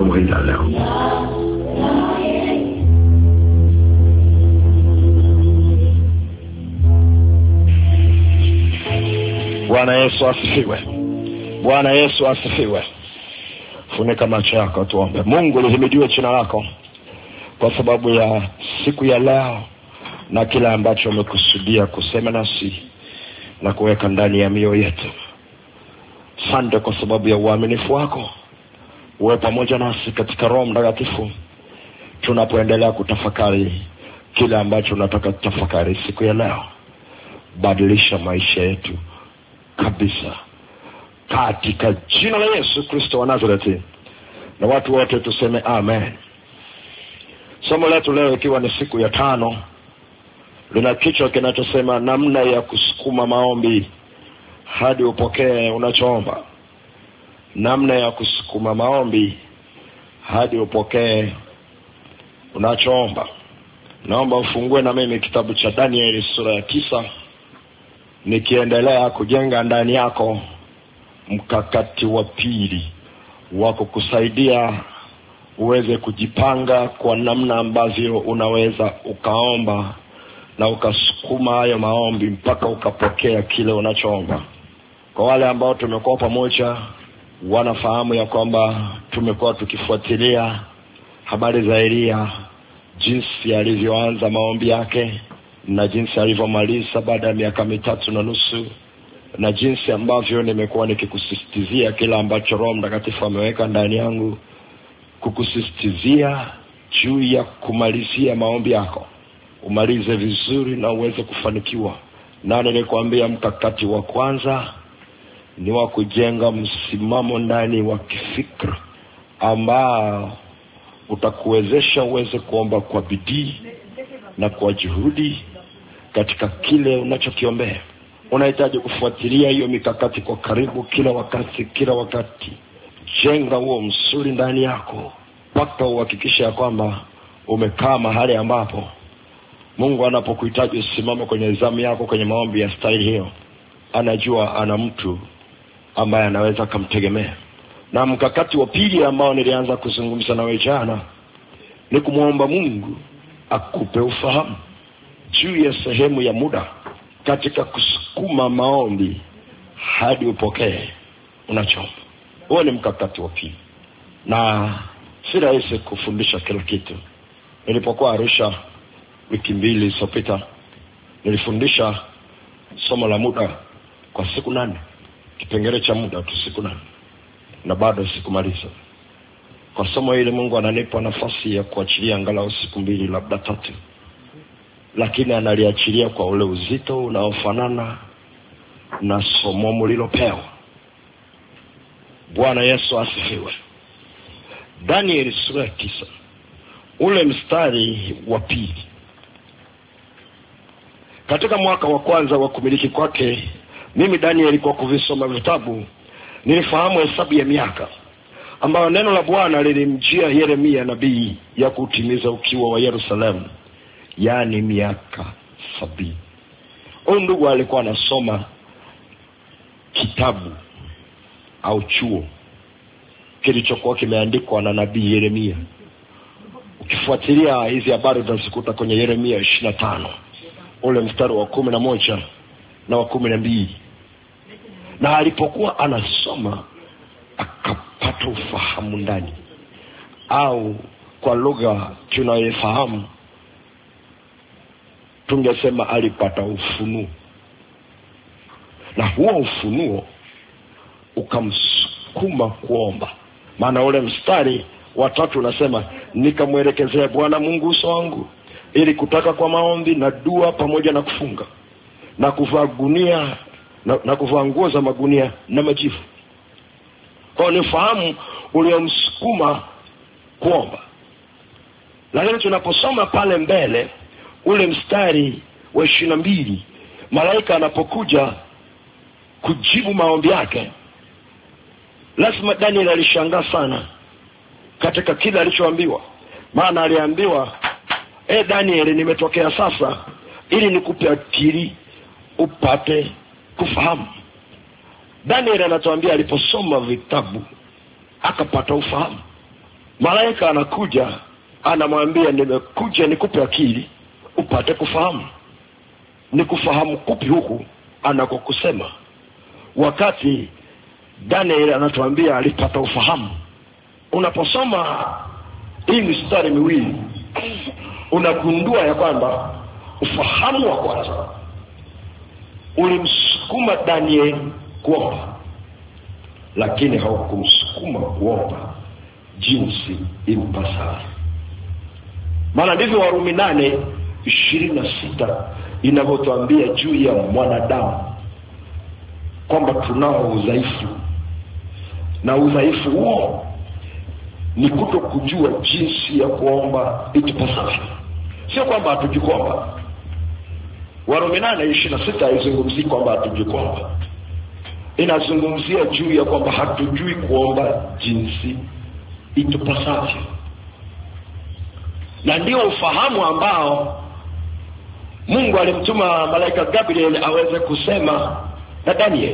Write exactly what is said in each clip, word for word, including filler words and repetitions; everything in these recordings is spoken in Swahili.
somo hili leo. Bwana Yesu asifiwe. Bwana Yesu asifiwe. Funika macho yako tuombe. Mungu lihimidiwe jina lako kwa sababu ya siku ya leo na kila ambacho umekusudia kusema nasi na kuweka ndani ya mioyo yetu. Asante kwa sababu ya uaminifu wako. Uwe pamoja nasi katika Roho Mtakatifu tunapoendelea kutafakari kile ambacho unataka tutafakari siku ya leo. Badilisha maisha yetu kabisa katika jina la Yesu Kristo wa Nazareti, na watu wote tuseme amen. Somo letu leo ikiwa ni siku ya tano lina kichwa kinachosema namna ya kusukuma maombi hadi upokee unachoomba. Namna ya kusukuma maombi hadi upokee unachoomba. Naomba ufungue na mimi kitabu cha Danieli sura ya tisa, nikiendelea kujenga ndani yako mkakati wa pili wa kukusaidia uweze kujipanga kwa namna ambavyo unaweza ukaomba na ukasukuma hayo maombi mpaka ukapokea kile unachoomba. Kwa wale ambao tumekuwa pamoja wanafahamu ya kwamba tumekuwa tukifuatilia habari za Elia, jinsi alivyoanza maombi yake na jinsi alivyomaliza baada ya miaka mitatu na nusu, na jinsi ambavyo nimekuwa nikikusisitizia kila ambacho Roho Mtakatifu ameweka ndani yangu kukusisitizia juu ya kumalizia maombi yako. Umalize vizuri na uweze kufanikiwa. Na nilikwambia mkakati wa kwanza ni wa kujenga msimamo ndani wa kifikra ambao utakuwezesha uweze kuomba kwa bidii na kwa juhudi katika kile unachokiombea. Unahitaji kufuatilia hiyo mikakati kwa karibu kila wakati kila wakati. Jenga huo msuri ndani yako mpaka uhakikishe ya kwamba umekaa mahali ambapo Mungu anapokuhitaji usimame kwenye zamu yako kwenye maombi ya staili hiyo, anajua ana mtu ambaye anaweza kumtegemea. Na mkakati wa pili ambao nilianza kuzungumza nawe jana ni kumuomba Mungu akupe ufahamu juu ya sehemu ya muda katika kusukuma maombi hadi upokee unachoomba. Huo ni mkakati wa pili, na si rahisi kufundisha kila kitu. Nilipokuwa Arusha wiki mbili zilizopita, nilifundisha somo la muda kwa siku nane, kipengele cha muda tu siku nane, na bado sikumaliza. Kwa somo hili Mungu ananipa nafasi ya kuachilia angalau siku mbili labda tatu, lakini analiachilia kwa ule uzito unaofanana na somo mlilopewa. Bwana Yesu asifiwe. Danieli sura ya tisa, ule mstari wa pili. Katika mwaka wa kwanza wa kumiliki kwake, mimi Danieli kwa kuvisoma vitabu nilifahamu hesabu ya miaka ambayo neno la Bwana lilimjia Yeremia nabii ya kutimiza ukiwa wa Yerusalemu, yani miaka sabini. Huyu ndugu alikuwa anasoma kitabu au chuo kilichokuwa kimeandikwa na nabii Yeremia. Ukifuatilia hizi habari utazikuta kwenye Yeremia ishirini na tano, ule mstari wa kumi na moja na wa kumi na mbili. Na alipokuwa anasoma akapata ufahamu ndani, au kwa lugha tunayofahamu tungesema alipata ufunuo. Na huo ufunuo ukamsukuma kuomba. Maana ule mstari wa tatu unasema, nikamwelekezea Bwana Mungu uso wangu ili kutaka kwa maombi na dua pamoja na kufunga na kuvaa gunia na, na kuvaa nguo za magunia na majivu. Kwa ni fahamu uliomsukuma kuomba. Lakini tunaposoma pale mbele ule mstari wa ishirini na mbili, malaika anapokuja kujibu maombi yake, lazima Daniel alishangaa sana katika kile alichoambiwa. Maana aliambiwa, e Daniel, nimetokea sasa ili nikupe akili upate kufahamu. Daniel anatuambia aliposoma vitabu akapata ufahamu. Malaika anakuja, anamwambia nimekuja nikupe akili upate kufahamu. Ni kufahamu kupi huku anakokusema? Wakati Daniel anatuambia alipata ufahamu. Unaposoma hii mistari miwili unagundua ya kwamba ufahamu wa kwanza ulimsukuma Daniel kuomba, lakini haukumsukuma kuomba jinsi impasavyo. Maana ndivyo Warumi nane ishirini na sita inavyotuambia juu ya mwanadamu kwamba tunao udhaifu, na udhaifu huo ni kuto kujua jinsi ya kuomba itupasavyo. Sio kwamba hatujui kuomba. Warumi nane ishirini na sita haizungumzii kwamba hatujui kuomba. Inazungumzia juu ya kwamba hatujui kuomba jinsi itupasavyo. Na ndio ufahamu ambao Mungu alimtuma malaika Gabriel aweze kusema na Daniel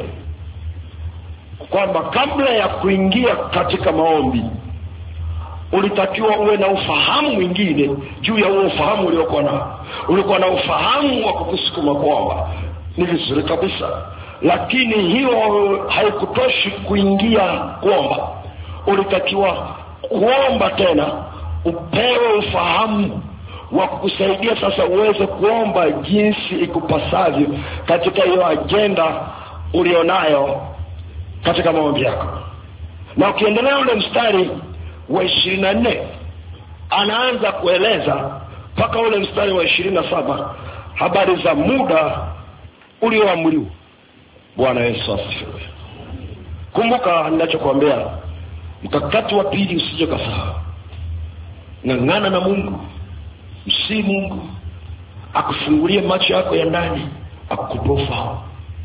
kwamba kabla ya kuingia katika maombi ulitakiwa uwe na ufahamu mwingine juu ya huo ufahamu uliokuwa nao. Ulikuwa na ufahamu wa kukusukuma kuomba, ni vizuri kabisa, lakini hiyo haikutoshi kuingia kuomba. Ulitakiwa kuomba tena upewe ufahamu wa kukusaidia sasa uweze kuomba jinsi ikupasavyo katika hiyo agenda ulionayo katika maombi yako. Na ukiendelea ule mstari wa ishirini na nne anaanza kueleza mpaka ule mstari wa ishirini na saba habari za muda ulioamriwa. Bwana Yesu asifiwe. Kumbuka ninachokuambia, mkakati wa pili usije kasahau. Ng'ang'ana na Mungu, msi Mungu akufungulie macho yako ya ndani, akupe ufahamu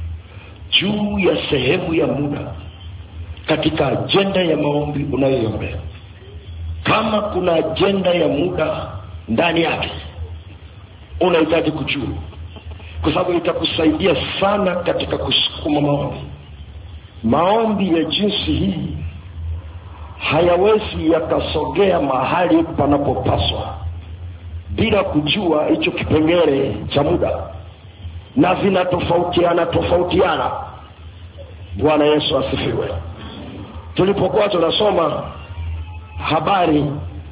juu ya sehemu ya muda katika ajenda ya maombi unayoiombea. Kama kuna ajenda ya muda ndani yake, unahitaji kujua, kwa sababu itakusaidia sana katika kusukuma maombi. Maombi ya jinsi hii hayawezi yakasogea mahali panapopaswa bila kujua hicho kipengele cha muda, na vinatofautiana tofautiana. Bwana Yesu asifiwe. Tulipokuwa tunasoma habari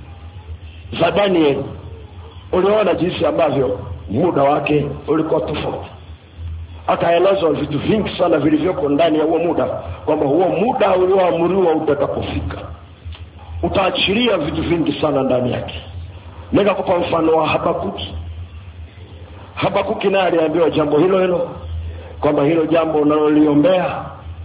za Daniel, uliona jinsi ambavyo muda wake ulikuwa tofauti. Akaelezwa vitu vingi sana vilivyoko ndani ya huo muda, kwamba huo muda ulioamriwa utakapofika utaachilia vitu vingi sana ndani yake. Nikakupa mfano wa Habakuki. Habakuki naye aliambiwa jambo hilo hilo, kwamba hilo jambo unaloliombea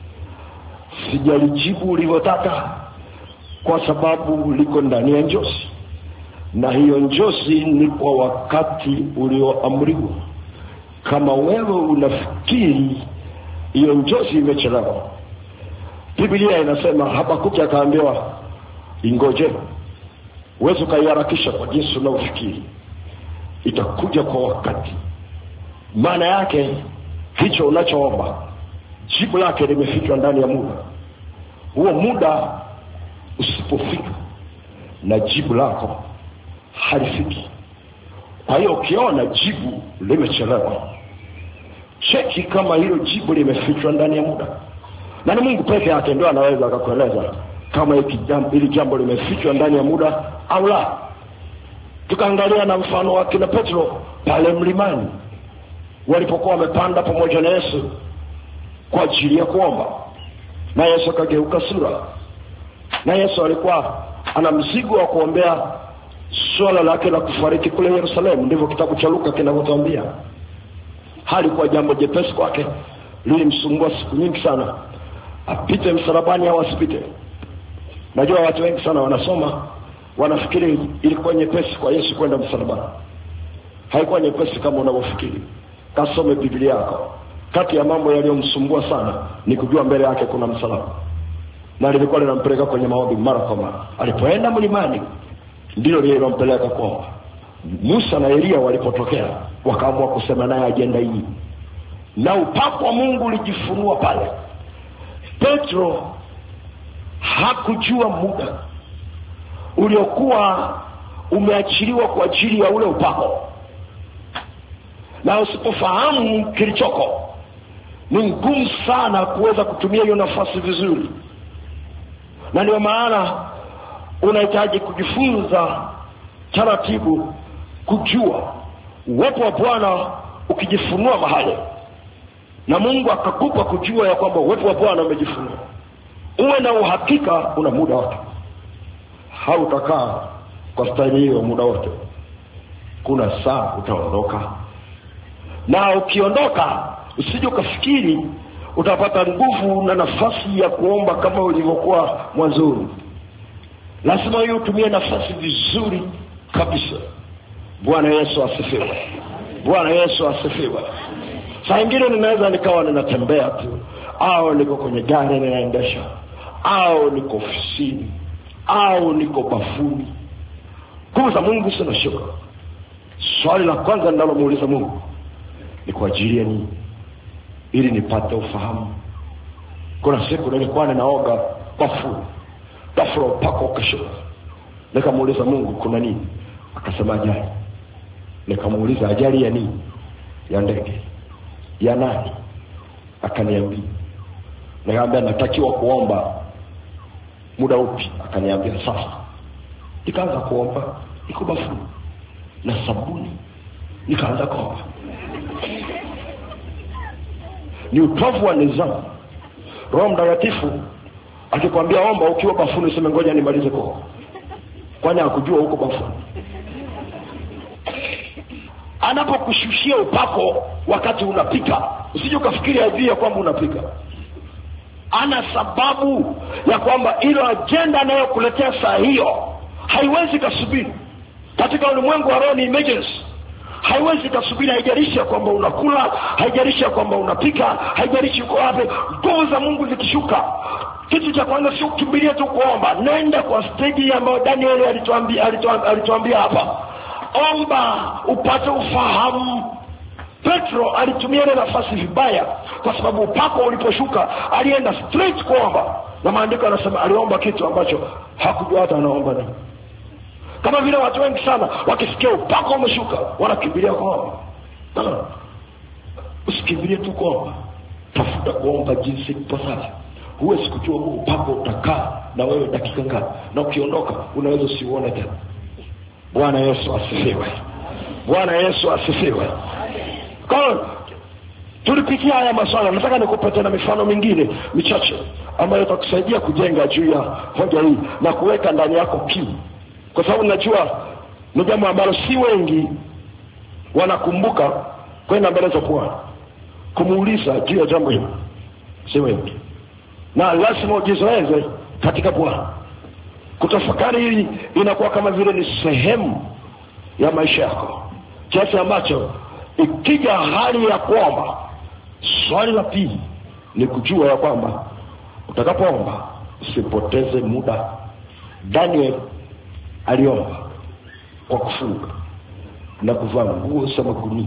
sijalijibu ulivyotaka kwa sababu liko ndani ya njozi, na hiyo njozi ni kwa wakati ulioamriwa. Kama wewe unafikiri hiyo njozi imechelewa, Biblia inasema Habakuki akaambiwa ingoje, uweze kuiharakisha kwa jinsi unaofikiri, itakuja kwa wakati. Maana yake hicho unachoomba jibu lake limefichwa ndani ya muda. Huo muda usipofika na jibu lako halifiki. Kwa hiyo ukiona jibu limechelewa, cheki kama hilo jibu limefichwa ndani ya muda. Na ni Mungu pekee yake ndio anaweza akakueleza kama hiki jambo hili jambo limefichwa ndani ya muda au la. Tukaangalia na mfano wa kina Petro pale mlimani walipokuwa wamepanda pamoja na Yesu kwa ajili ya kuomba, na Yesu akageuka sura, na Yesu alikuwa ana mzigo wa kuombea swala lake la kufariki kule Yerusalemu. Ndivyo kitabu cha Luka kinavyotuambia. Halikuwa jambo jepesi kwake, lilimsumbua siku nyingi sana, apite msalabani au asipite. Najua watu wengi sana wanasoma wanafikiri ilikuwa nyepesi kwa Yesu kwenda msalabani. Haikuwa nyepesi kama unavyofikiri. Kasome Biblia yako. Kati ya mambo yaliyomsumbua sana ni kujua mbele yake kuna msalaba, na lilikuwa linampeleka kwenye maombi mara kwa mara. Alipoenda mlimani ndilo lilompeleka kwao. Musa na Elia walipotokea wakaamua kusema naye ajenda hii, na upako wa Mungu ulijifunua pale. Petro hakujua muda uliokuwa umeachiliwa kwa ajili ya ule upako, na usipofahamu kilichoko ni ngumu sana kuweza kutumia hiyo nafasi vizuri. Na ndio maana unahitaji kujifunza taratibu, kujua uwepo wa Bwana ukijifunua mahali, na Mungu akakupa kujua ya kwamba uwepo wa Bwana umejifunua. Uwe na uhakika una muda wake. Hautakaa kwa staili hiyo muda wote. Kuna saa utaondoka, na ukiondoka usije ukafikiri utapata nguvu na nafasi ya kuomba kama ulivyokuwa mwanzoni. Lazima wewe utumie nafasi vizuri kabisa. Bwana Yesu asifiwe. Bwana Yesu asifiwe. Saa nyingine ninaweza nikawa ninatembea tu, au niko kwenye gari ninaendesha, au niko ofisini, au niko bafuni. Kwa Mungu sina shuka. Swali la kwanza ninalomuuliza Mungu ni kwa ajili ya nini? Ili nipate ufahamu. Kuna siku nilikuwa ninaoga bafuni, ghafla upako ukashuka. Nikamuuliza Mungu kuna nini? Akasema ajali. Nikamuuliza ajali ya nini? Ya ndege. Ya nani? Akaniambia. Nikamwambia natakiwa kuomba muda upi? Akaniambia sasa. Nikaanza kuomba, niko bafuni na sabuni, nikaanza kuomba. Ni utovu wa nidhamu. Roho Mtakatifu akikwambia omba ukiwa bafuni, useme ngoja nimalize kuomba. Kwani hakujua huko bafuni? Anapokushushia upako wakati unapika, usije ukafikiri ajua kwamba unapika. Ana sababu ya kwamba ile agenda anayokuletea saa hiyo haiwezi kusubiri. Katika ulimwengu wa roho ni emergency. Haiwezi kusubiri, haijalishi kwamba unakula, haijalishi kwamba unapika, haijalishi uko wapi. Nguvu za Mungu zikishuka, kitu cha kwanza sio kukimbilia tu kuomba. Nenda kwa stage ambayo Daniel alituambia alituambia hapa. Omba upate ufahamu. Petro alitumia ile nafasi vibaya, kwa sababu upako uliposhuka alienda straight kuomba, na maandiko yanasema aliomba kitu ambacho hakujua hata anaomba nini. Kama vile watu wengi sana wakisikia upako umeshuka wanakimbilia kuomba. No. Usikimbilie tu kuomba. Tafuta kuomba jinsi ipasavyo. Huwezi kujua huu upako utakaa na wewe dakika ngapi, na ukiondoka unaweza usiuone tena. Bwana Yesu asifiwe. Bwana Yesu asifiwe. Kwa tulipitia haya maswala, nataka nikupe tena mifano mingine michache ambayo itakusaidia kujenga juu ya hoja hii na kuweka ndani yako kiu. Kwa sababu najua ni jambo ambalo si wengi wanakumbuka kwenda mbele za Bwana kumuuliza juu ya jambo hili. Si wengi. Na lazima ujizoeze katika Bwana. Kutafakari hili inakuwa kama vile ni sehemu ya maisha yako, kiasi ambacho ikija hali ya kuomba, swali la pili ni kujua ya kwamba utakapoomba usipoteze muda. Daniel aliomba kwa kufunga na kuvaa nguo za magunia.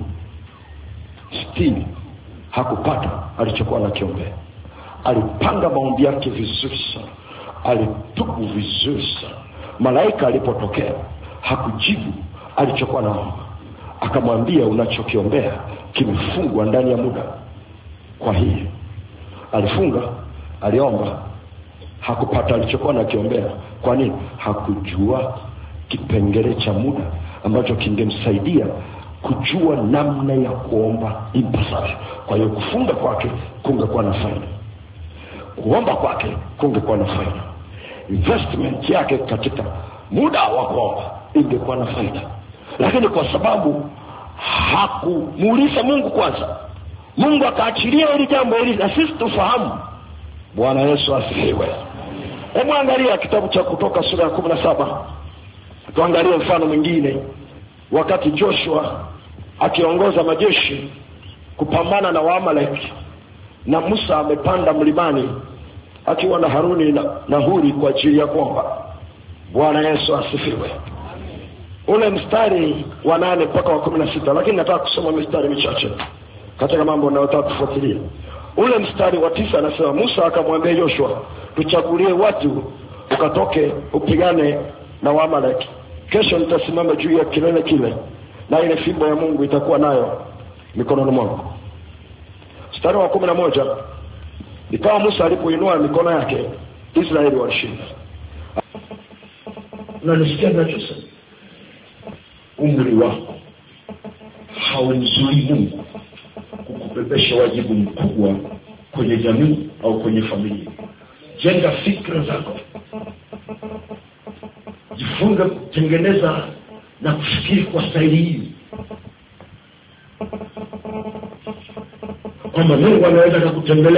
Still hakupata alichokuwa anakiombea. Alipanga maombi yake vizuri sana, alitubu vizuri sana. Malaika alipotokea hakujibu alichokuwa anaomba. Akamwambia unachokiombea kimefungwa ndani ya muda. Kwa hiyo alifunga, aliomba, hakupata alichokuwa anakiombea. Kwa nini? Hakujua kipengele cha muda ambacho kingemsaidia kujua namna ya kuomba impasavyo. Kwa hiyo kufunga kwake kungekuwa na faida, kuomba kwake kungekuwa na faida, investment yake katika muda wa kuomba ingekuwa na faida. Lakini kwa sababu hakumuuliza Mungu kwanza, Mungu akaachilia hili jambo hili na sisi tufahamu. Bwana Yesu asifiwe. Hebu angalia kitabu cha Kutoka sura ya kumi na saba. Tuangalie mfano mwingine. Wakati Joshua akiongoza majeshi kupambana na Waamaleki, na Musa amepanda mlimani akiwa na Haruni na, na Huri kwa ajili ya kuomba. Bwana Yesu asifiwe. Ule mstari wa nane mpaka wa kumi na sita, lakini nataka kusoma mstari michache katika mambo ninayotaka kufuatilia. Ule mstari wa tisa anasema, Musa akamwambia Joshua, tuchagulie watu ukatoke upigane na Waamaleki. Kesho nitasimama juu ya kilele kile, na ile fimbo ya Mungu itakuwa nayo mikononi mwangu. Mstari wa kumi na moja, ikawa Musa alipoinua mikono yake, Israeli walishinda. Unanisikia ninachosema? Umri wako haumzui Mungu kukubebesha wajibu mkubwa kwenye jamii au kwenye familia. Jenga fikra zako, jifunze kutengeneza na kufikiri kwa staili hii, kwamba Mungu anaweza kukutembelea